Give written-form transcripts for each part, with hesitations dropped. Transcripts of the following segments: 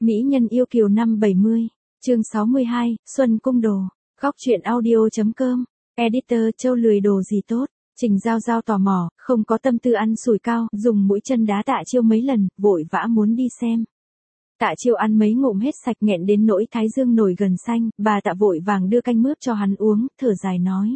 Mỹ nhân yêu kiều năm 70, chương 62, Xuân Cung Đồ, góc truyện audio.com, editor Châu lười đồ gì tốt, Trình Giao Giao tò mò, không có tâm tư ăn sủi cao, dùng mũi chân đá Tạ Chiêu mấy lần, vội vã muốn đi xem. Tạ Chiêu ăn mấy ngụm hết sạch nghẹn đến nỗi thái dương nổi gần xanh, bà Tạ vội vàng đưa canh mướp cho hắn uống, thở dài nói.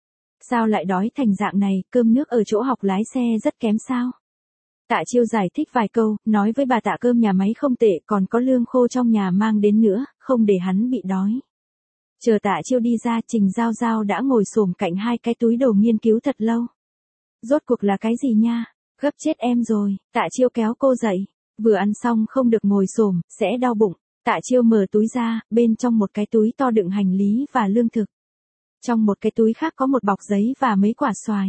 Sao lại đói thành dạng này, cơm nước ở chỗ học lái xe rất kém sao? Tạ Chiêu giải thích vài câu, nói với bà Tạ cơm nhà máy không tệ, còn có lương khô trong nhà mang đến nữa, không để hắn bị đói. Chờ Tạ Chiêu đi ra, Trình Giao Giao đã ngồi xổm cạnh hai cái túi đồ nghiên cứu thật lâu. Rốt cuộc là cái gì nha? Gấp chết em rồi. Tạ Chiêu kéo cô dậy. Vừa ăn xong không được ngồi xổm, sẽ đau bụng. Tạ Chiêu mở túi ra, bên trong một cái túi to đựng hành lý và lương thực. Trong một cái túi khác có một bọc giấy và mấy quả xoài.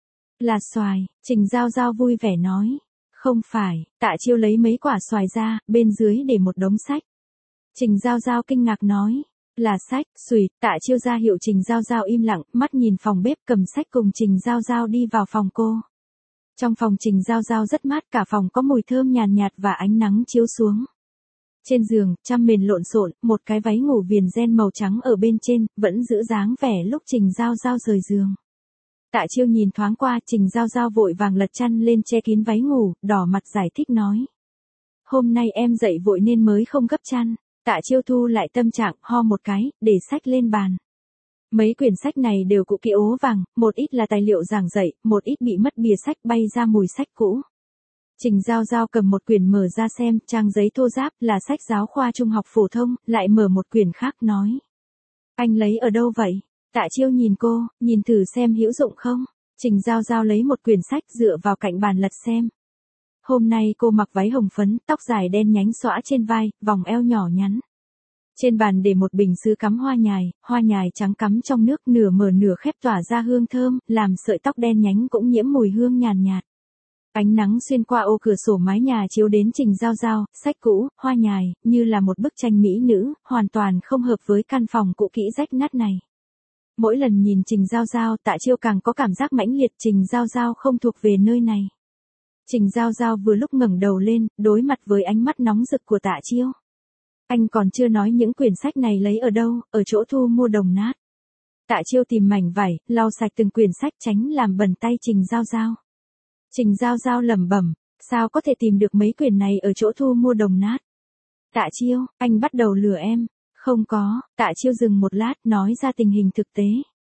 Là xoài, Trình Giao Giao vui vẻ nói. Không phải, Tạ Chiêu lấy mấy quả xoài ra, bên dưới để một đống sách. Trình Giao Giao kinh ngạc nói. Là sách, xùi, Tạ Chiêu ra hiệu Trình Giao Giao im lặng, mắt nhìn phòng bếp cầm sách cùng Trình Giao Giao đi vào phòng cô. Trong phòng Trình Giao Giao rất mát, cả phòng có mùi thơm nhàn nhạt và ánh nắng chiếu xuống. Trên giường, chăn mền lộn xộn, một cái váy ngủ viền ren màu trắng ở bên trên, vẫn giữ dáng vẻ lúc Trình Giao Giao rời giường. Tạ Chiêu nhìn thoáng qua, Trình Giao Giao vội vàng lật chăn lên che kín váy ngủ, đỏ mặt giải thích nói. Hôm nay em dậy vội nên mới không gấp chăn. Tạ Chiêu thu lại tâm trạng, ho một cái, để sách lên bàn. Mấy quyển sách này đều cũ kỹ ố vàng, một ít là tài liệu giảng dạy, một ít bị mất bìa sách bay ra mùi sách cũ. Trình Giao Giao cầm một quyển mở ra xem, trang giấy thô ráp, là sách giáo khoa trung học phổ thông, lại mở một quyển khác nói. Anh lấy ở đâu vậy? Tạ Chiêu nhìn cô, nhìn thử xem hữu dụng không? Trình Giao Giao lấy một quyển sách dựa vào cạnh bàn lật xem. Hôm nay cô mặc váy hồng phấn, tóc dài đen nhánh xõa trên vai, vòng eo nhỏ nhắn. Trên bàn để một bình sứ cắm hoa nhài trắng cắm trong nước nửa mở nửa khép tỏa ra hương thơm, làm sợi tóc đen nhánh cũng nhiễm mùi hương nhàn nhạt. Ánh nắng xuyên qua ô cửa sổ mái nhà chiếu đến Trình Giao Giao, sách cũ, hoa nhài, như là một bức tranh mỹ nữ, hoàn toàn không hợp với căn phòng cũ kỹ rách nát này. Mỗi lần nhìn Trình Giao Giao, Tạ Chiêu càng có cảm giác mãnh liệt, Trình Giao Giao không thuộc về nơi này. Trình Giao Giao vừa lúc ngẩng đầu lên, đối mặt với ánh mắt nóng rực của Tạ Chiêu. Anh còn chưa nói những quyển sách này lấy ở đâu, ở chỗ thu mua đồng nát. Tạ Chiêu tìm mảnh vải, lau sạch từng quyển sách tránh làm bẩn tay Trình Giao Giao. Trình Giao Giao lẩm bẩm, sao có thể tìm được mấy quyển này ở chỗ thu mua đồng nát? Tạ Chiêu, anh bắt đầu lừa em. Không có, Tạ Chiêu dừng một lát, nói ra tình hình thực tế.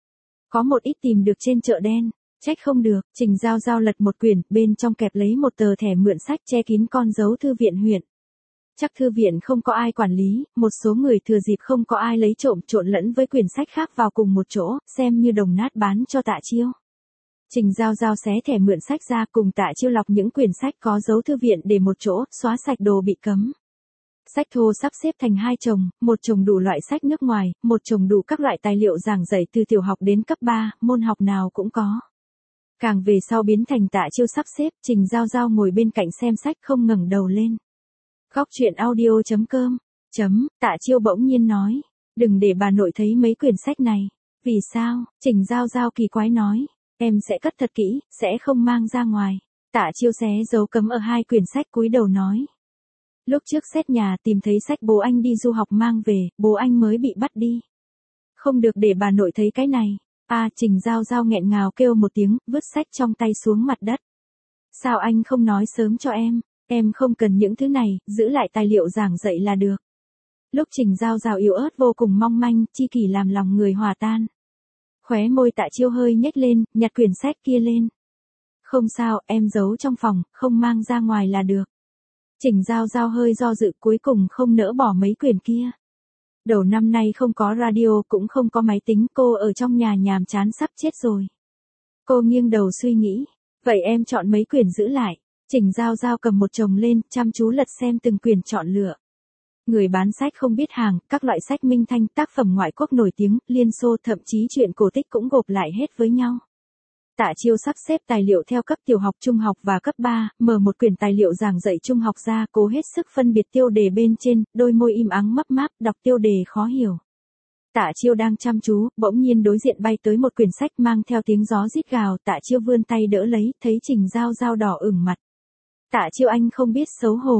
Có một ít tìm được trên chợ đen. Trách không được, Trình Giao Giao lật một quyển, bên trong kẹp lấy một tờ thẻ mượn sách che kín con dấu thư viện huyện. Chắc thư viện không có ai quản lý, một số người thừa dịp không có ai lấy trộm trộn lẫn với quyển sách khác vào cùng một chỗ, xem như đồng nát bán cho Tạ Chiêu. Trình Giao Giao xé thẻ mượn sách ra cùng Tạ Chiêu lọc những quyển sách có dấu thư viện để một chỗ, xóa sạch đồ bị cấm. Sách thô sắp xếp thành hai chồng, một chồng đủ loại sách nước ngoài, một chồng đủ các loại tài liệu giảng dạy từ tiểu học đến cấp 3, môn học nào cũng có. Càng về sau biến thành Tạ Chiêu sắp xếp, Trình Giao Giao ngồi bên cạnh xem sách không ngẩng đầu lên. Góc truyện audio.com, Tạ Chiêu bỗng nhiên nói, đừng để bà nội thấy mấy quyển sách này. Vì sao? Trình Giao Giao kỳ quái nói, em sẽ cất thật kỹ, sẽ không mang ra ngoài. Tạ Chiêu xé dấu cấm ở hai quyển sách cúi đầu nói. Lúc trước xét nhà tìm thấy sách bố anh đi du học mang về, bố anh mới bị bắt đi. Không được để bà nội thấy cái này. Trình Giao Giao nghẹn ngào kêu một tiếng, vứt sách trong tay xuống mặt đất. Sao anh không nói sớm cho em không cần những thứ này, giữ lại tài liệu giảng dạy là được. Lúc Trình Giao Giao yếu ớt vô cùng mong manh, chi kỷ làm lòng người hòa tan. Khóe môi Tạ Chiêu hơi nhếch lên, nhặt quyển sách kia lên. Không sao, em giấu trong phòng, không mang ra ngoài là được. Trình Giao Giao hơi do dự, cuối cùng không nỡ bỏ mấy quyển kia. Đầu năm nay không có radio cũng không có máy tính, cô ở trong nhà nhàm chán sắp chết rồi. Cô nghiêng đầu suy nghĩ, vậy em chọn mấy quyển giữ lại. Trình Giao Giao cầm một chồng lên, chăm chú lật xem từng quyển chọn lựa. Người bán sách không biết hàng, các loại sách minh thanh, tác phẩm ngoại quốc nổi tiếng, Liên Xô, thậm chí truyện cổ tích cũng gộp lại hết với nhau. Tạ Chiêu sắp xếp tài liệu theo cấp tiểu học, trung học và cấp 3, mở một quyển tài liệu giảng dạy trung học ra, cố hết sức phân biệt tiêu đề bên trên, đôi môi im ắng mấp máp, đọc tiêu đề khó hiểu. Tạ Chiêu đang chăm chú, bỗng nhiên đối diện bay tới một quyển sách mang theo tiếng gió rít gào, Tạ Chiêu vươn tay đỡ lấy, thấy Trình Giao Giao đỏ ửng mặt. Tạ Chiêu anh không biết xấu hổ,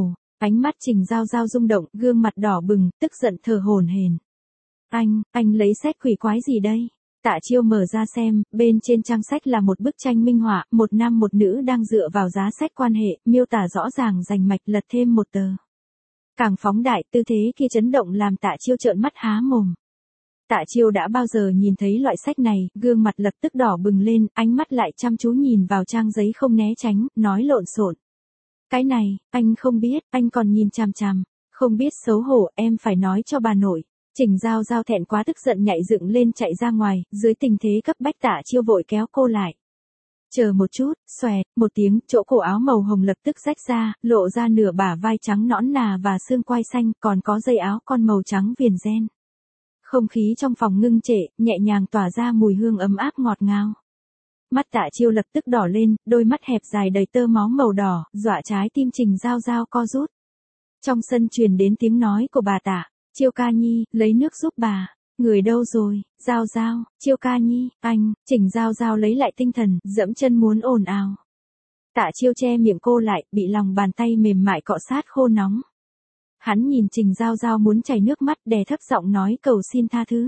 Ánh mắt Trình Giao Giao rung động, gương mặt đỏ bừng, tức giận thở hổn hển. Anh lấy sách quỷ quái gì đây? Tạ Chiêu mở ra xem, bên trên trang sách là một bức tranh minh họa, một nam một nữ đang dựa vào giá sách quan hệ, miêu tả rõ ràng rành mạch, lật thêm một tờ. Càng phóng đại, tư thế kia chấn động làm Tạ Chiêu trợn mắt há mồm. Tạ Chiêu đã bao giờ nhìn thấy loại sách này, gương mặt lập tức đỏ bừng lên, ánh mắt lại chăm chú nhìn vào trang giấy không né tránh, nói lộn xộn. Cái này, anh không biết, anh còn nhìn chằm chằm, không biết xấu hổ, em phải nói cho bà nội. Trình Giao Giao thẹn quá tức giận nhảy dựng lên chạy ra ngoài, dưới tình thế cấp bách Tạ Chiêu vội kéo cô lại. Chờ một chút, xoẹt, một tiếng, chỗ cổ áo màu hồng lập tức rách ra, lộ ra nửa bả vai trắng nõn nà và xương quai xanh, còn có dây áo con màu trắng viền ren. Không khí trong phòng ngưng trệ, nhẹ nhàng tỏa ra mùi hương ấm áp ngọt ngào. Mắt Tạ Chiêu lập tức đỏ lên, đôi mắt hẹp dài đầy tơ máu màu đỏ, dọa trái tim Trình Giao Giao co rút. Trong sân truyền đến tiếng nói của bà Tạ. Chiêu ca nhi, lấy nước giúp bà. Người đâu rồi? Giao Giao, Chiêu ca nhi, anh. Trình Giao Giao lấy lại tinh thần, dẫm chân muốn ồn ào. Tạ Chiêu che miệng cô lại, bị lòng bàn tay mềm mại cọ sát khô nóng. Hắn nhìn Trình Giao Giao muốn chảy nước mắt, đè thấp giọng nói cầu xin tha thứ.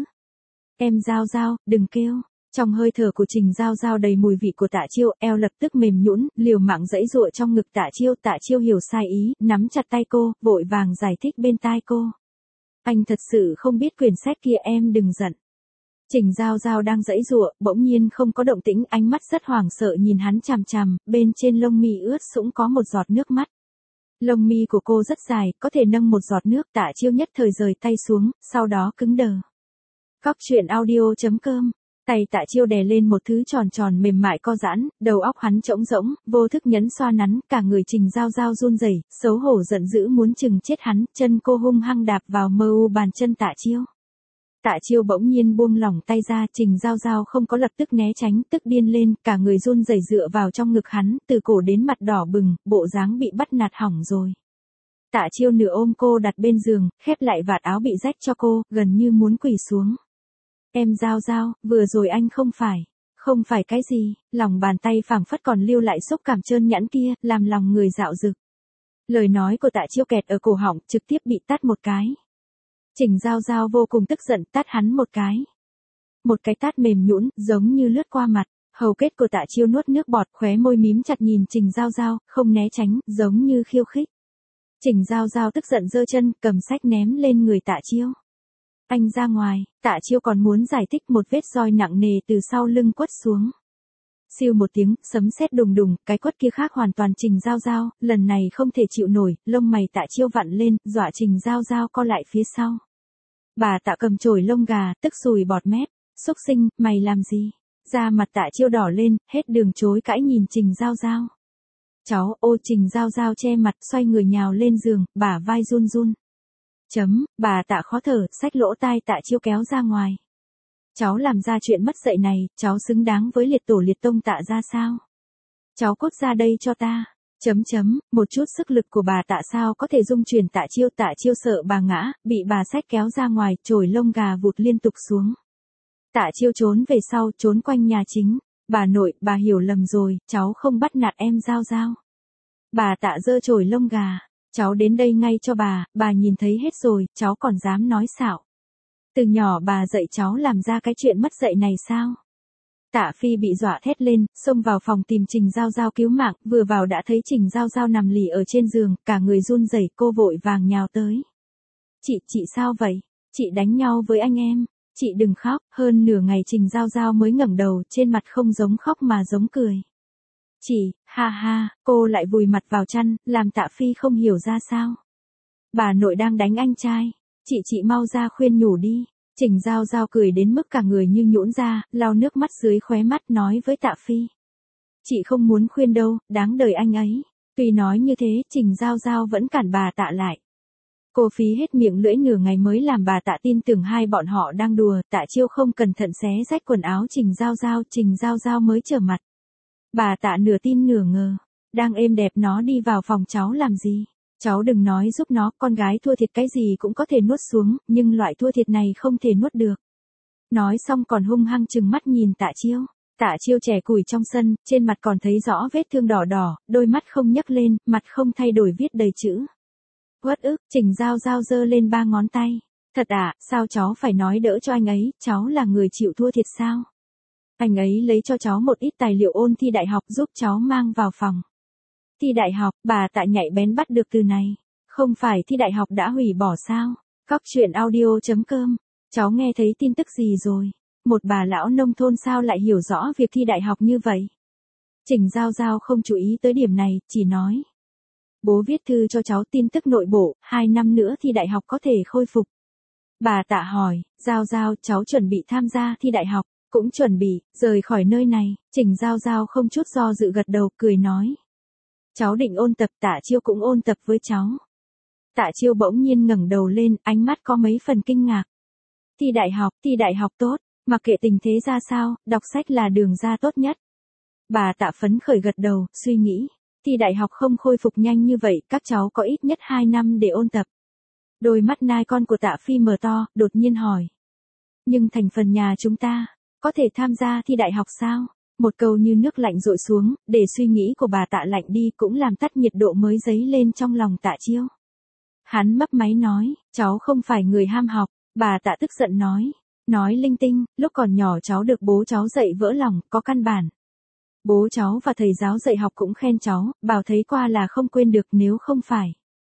Em Giao Giao, đừng kêu. Trong hơi thở của Trình Giao Giao đầy mùi vị của Tạ Chiêu, eo lập tức mềm nhũn, liều mạng giãy giụa trong ngực Tạ Chiêu hiểu sai ý, nắm chặt tay cô, vội vàng giải thích bên tai cô. Anh thật sự không biết quyển sách kia, em đừng giận. Trình Giao Giao đang giãy giụa, bỗng nhiên không có động tĩnh, ánh mắt rất hoảng sợ nhìn hắn chằm chằm, bên trên lông mi ướt sũng có một giọt nước mắt. Lông mi của cô rất dài, có thể nâng một giọt nước. Tạ Chiêu nhất thời rời tay xuống, sau đó cứng đờ. Cóc truyện audio.com. Tay Tạ Chiêu đè lên một thứ tròn tròn mềm mại co giãn, đầu óc hắn trống rỗng, vô thức nhấn xoa nắn, cả người Trình Giao Giao run rẩy, xấu hổ giận dữ muốn chừng chết hắn, chân cô hung hăng đạp vào mơ u bàn chân Tạ Chiêu. Tạ Chiêu bỗng nhiên buông lỏng tay ra, Trình Giao Giao không có lập tức né tránh, tức điên lên, cả người run rẩy dựa vào trong ngực hắn, từ cổ đến mặt đỏ bừng, bộ dáng bị bắt nạt hỏng rồi. Tạ Chiêu nửa ôm cô đặt bên giường, khép lại vạt áo bị rách cho cô, gần như muốn quỳ xuống. Em Giao Giao, vừa rồi anh không phải cái gì, lòng bàn tay phảng phất còn lưu lại xúc cảm trơn nhẵn kia, làm lòng người dạo dực. Lời nói của Tạ Chiêu kẹt ở cổ họng, trực tiếp bị tát một cái. Trình Giao Giao vô cùng tức giận, tát hắn một cái. Một cái tát mềm nhũn, giống như lướt qua mặt, hầu kết của Tạ Chiêu nuốt nước bọt, khóe môi mím chặt nhìn Trình Giao Giao, không né tránh, giống như khiêu khích. Trình Giao Giao tức giận giơ chân, cầm sách ném lên người Tạ Chiêu. Anh ra ngoài. Tạ Chiêu còn muốn giải thích, một vết roi nặng nề từ sau lưng quất xuống. Siêu một tiếng, sấm sét đùng đùng, cái quất kia khác hoàn toàn Trình Giao Giao, lần này không thể chịu nổi, lông mày Tạ Chiêu vặn lên, dọa Trình Giao Giao co lại phía sau. Bà Tạ cầm chổi lông gà, tức sùi bọt mép, xúc sinh, mày làm gì? Da mặt Tạ Chiêu đỏ lên, hết đường chối cãi nhìn Trình Giao Giao. Cháu, ô Trình Giao Giao che mặt, xoay người nhào lên giường, bả vai run run. Bà Tạ khó thở, xách lỗ tai Tạ Chiêu kéo ra ngoài. Cháu làm ra chuyện mất dạy này, cháu xứng đáng với liệt tổ liệt tông Tạ ra sao? Cháu cút ra đây cho ta. Một chút sức lực của bà Tạ sao có thể dung chuyển Tạ Chiêu sợ bà ngã, bị bà xách kéo ra ngoài, chổi lông gà vụt liên tục xuống. Tạ Chiêu trốn về sau, trốn quanh nhà chính. Bà nội, bà hiểu lầm rồi, cháu không bắt nạt em Giao Giao. Bà Tạ giơ chổi lông gà. Cháu đến đây ngay cho bà nhìn thấy hết rồi, cháu còn dám nói xạo. Từ nhỏ bà dạy cháu làm ra cái chuyện mất dạy này sao? Tạ Phi bị dọa thét lên, xông vào phòng tìm Trình Giao Giao cứu mạng, vừa vào đã thấy Trình Giao Giao nằm lì ở trên giường, cả người run rẩy, cô vội vàng nhào tới. Chị sao vậy? Chị đánh nhau với anh em. Chị đừng khóc. Hơn nửa ngày Trình Giao Giao mới ngẩng đầu, trên mặt không giống khóc mà giống cười. Chị, ha ha, cô lại vùi mặt vào chăn, làm Tạ Phi không hiểu ra sao. Bà nội đang đánh anh trai. Chị mau ra khuyên nhủ đi. Trình Giao Giao cười đến mức cả người như nhũn ra, lau nước mắt dưới khóe mắt nói với Tạ Phi. Chị không muốn khuyên đâu, đáng đời anh ấy. Tuy nói như thế, Trình Giao Giao vẫn cản bà Tạ lại. Cô phí hết miệng lưỡi nửa ngày mới làm bà Tạ tin tưởng hai bọn họ đang đùa. Tạ Chiêu không cẩn thận xé rách quần áo Trình Giao Giao mới trở mặt. Bà Tạ nửa tin nửa ngờ. Đang êm đẹp nó đi vào phòng cháu làm gì? Cháu đừng nói giúp nó, con gái thua thiệt cái gì cũng có thể nuốt xuống, nhưng loại thua thiệt này không thể nuốt được. Nói xong còn hung hăng trừng mắt nhìn Tạ Chiêu. Tạ Chiêu chẻ củi trong sân, trên mặt còn thấy rõ vết thương đỏ đỏ, đôi mắt không nhấc lên, mặt không thay đổi viết đầy chữ. Uất ức, Trình Giao Giao giơ lên 3 ngón tay. Thật à, sao cháu phải nói đỡ cho anh ấy, cháu là người chịu thua thiệt sao? Anh ấy lấy cho cháu một ít tài liệu ôn thi đại học giúp cháu mang vào phòng. Thi đại học, bà Tạ nhạy bén bắt được từ này. Không phải thi đại học đã hủy bỏ sao? Cóc truyện audio.com. Cháu nghe thấy tin tức gì rồi? Một bà lão nông thôn sao lại hiểu rõ việc thi đại học như vậy? Trình Giao Giao không chú ý tới điểm này, chỉ nói. Bố viết thư cho cháu tin tức nội bộ, 2 năm nữa thi đại học có thể khôi phục. Bà Tạ hỏi, Giao Giao, cháu chuẩn bị tham gia thi đại học, cũng chuẩn bị, rời khỏi nơi này. Trình Giao Giao không chút do dự gật đầu, cười nói. Cháu định ôn tập, Tạ Chiêu cũng ôn tập với cháu. Tạ Chiêu bỗng nhiên ngẩng đầu lên, ánh mắt có mấy phần kinh ngạc. Thi đại học tốt, mặc kệ tình thế ra sao, đọc sách là đường ra tốt nhất. Bà Tạ phấn khởi gật đầu, suy nghĩ. Thi đại học không khôi phục nhanh như vậy, các cháu có ít nhất 2 năm để ôn tập. Đôi mắt nai con của Tạ Phi mở to, đột nhiên hỏi. Nhưng thành phần nhà chúng ta, có thể tham gia thi đại học sao? Một câu như nước lạnh dội xuống, để suy nghĩ của bà Tạ lạnh đi cũng làm tắt nhiệt độ mới dấy lên trong lòng Tạ Chiêu. Hắn mấp máy nói, cháu không phải người ham học, bà Tạ tức giận nói linh tinh, lúc còn nhỏ cháu được bố cháu dạy vỡ lòng, có căn bản. Bố cháu và thầy giáo dạy học cũng khen cháu, bảo thấy qua là không quên được nếu không phải.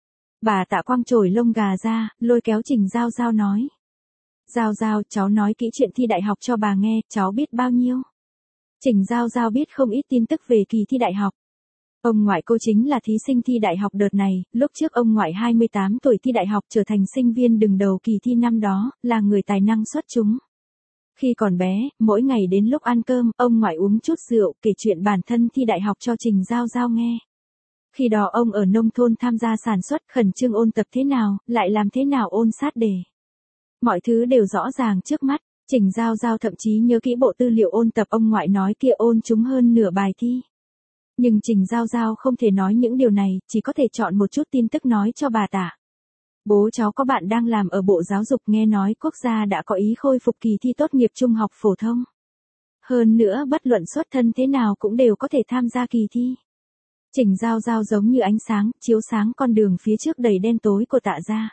Bà Tạ quăng chổi lông gà ra, lôi kéo Trình Giao Giao nói. Giao Giao, cháu nói kỹ chuyện thi đại học cho bà nghe, cháu biết bao nhiêu. Trình Giao Giao biết không ít tin tức về kỳ thi đại học. Ông ngoại cô chính là thí sinh thi đại học đợt này, lúc trước ông ngoại 28 tuổi thi đại học trở thành sinh viên đứng đầu kỳ thi năm đó, là người tài năng xuất chúng. Khi còn bé, mỗi ngày đến lúc ăn cơm, ông ngoại uống chút rượu, kể chuyện bản thân thi đại học cho Trình Giao Giao nghe. Khi đó ông ở nông thôn tham gia sản xuất, khẩn trương ôn tập thế nào, lại làm thế nào ôn sát đề. Mọi thứ đều rõ ràng trước mắt, Trình Giao Giao thậm chí nhớ kỹ bộ tư liệu ôn tập ông ngoại nói kia ôn trúng hơn nửa bài thi. Nhưng Trình Giao Giao không thể nói những điều này, chỉ có thể chọn một chút tin tức nói cho bà Tạ. Bố cháu có bạn đang làm ở Bộ Giáo dục, nghe nói quốc gia đã có ý khôi phục kỳ thi tốt nghiệp trung học phổ thông. Hơn nữa bất luận xuất thân thế nào cũng đều có thể tham gia kỳ thi. Trình Giao Giao giống như ánh sáng, chiếu sáng con đường phía trước đầy đen tối của Tạ gia.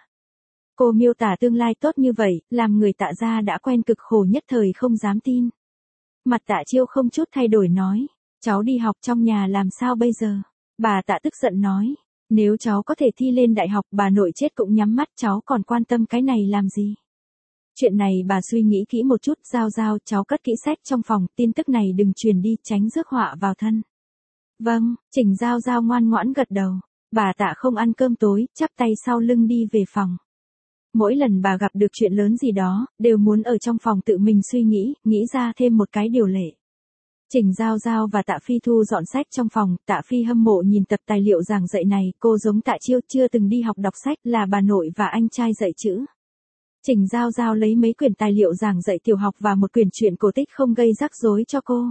Cô miêu tả tương lai tốt như vậy, làm người Tạ gia đã quen cực khổ nhất thời không dám tin. Mặt Tạ Chiêu không chút thay đổi nói, cháu đi học trong nhà làm sao bây giờ? Bà Tạ tức giận nói, nếu cháu có thể thi lên đại học, bà nội chết cũng nhắm mắt, cháu còn quan tâm cái này làm gì? Chuyện này bà suy nghĩ kỹ một chút. Giao Giao, cháu cất kỹ sách trong phòng, tin tức này đừng truyền đi, tránh rước họa vào thân. Vâng, Trình Giao Giao ngoan ngoãn gật đầu. Bà Tạ không ăn cơm tối, chắp tay sau lưng đi về phòng. Mỗi lần bà gặp được chuyện lớn gì đó, đều muốn ở trong phòng tự mình suy nghĩ ra thêm một cái điều lệ. Trình Giao Giao và Tạ Phi thu dọn sách trong phòng, Tạ Phi hâm mộ nhìn tập tài liệu giảng dạy này, cô giống Tạ Chiêu chưa từng đi học đọc sách, là bà nội và anh trai dạy chữ. Trình Giao Giao lấy mấy quyển tài liệu giảng dạy tiểu học và một quyển truyện cổ tích không gây rắc rối cho cô.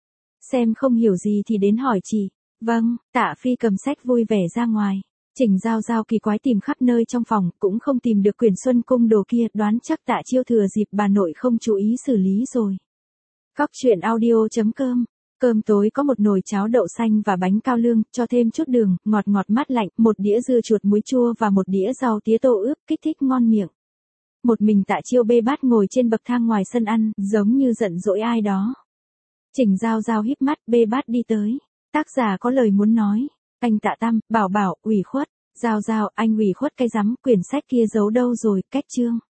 Xem không hiểu gì thì đến hỏi chị. Vâng, Tạ Phi cầm sách vui vẻ ra ngoài. Trình Giao Giao kỳ quái tìm khắp nơi trong phòng, cũng không tìm được quyển Xuân Cung Đồ kia, đoán chắc Tạ Chiêu thừa dịp bà nội không chú ý xử lý rồi. Cóc truyện audio.com. Cơm tối có một nồi cháo đậu xanh và bánh cao lương, cho thêm chút đường, ngọt ngọt mát lạnh, một đĩa dưa chuột muối chua và một đĩa rau tía tô ướp, kích thích ngon miệng. Một mình Tạ Chiêu bê bát ngồi trên bậc thang ngoài sân ăn, giống như giận dỗi ai đó. Trình Giao Giao híp mắt, bê bát đi tới. Tác giả có lời muốn nói. Anh Tạ Tam, bảo ủy khuất. Giao Giao, anh ủy khuất cái rắm, quyển sách kia giấu đâu rồi, cách chương.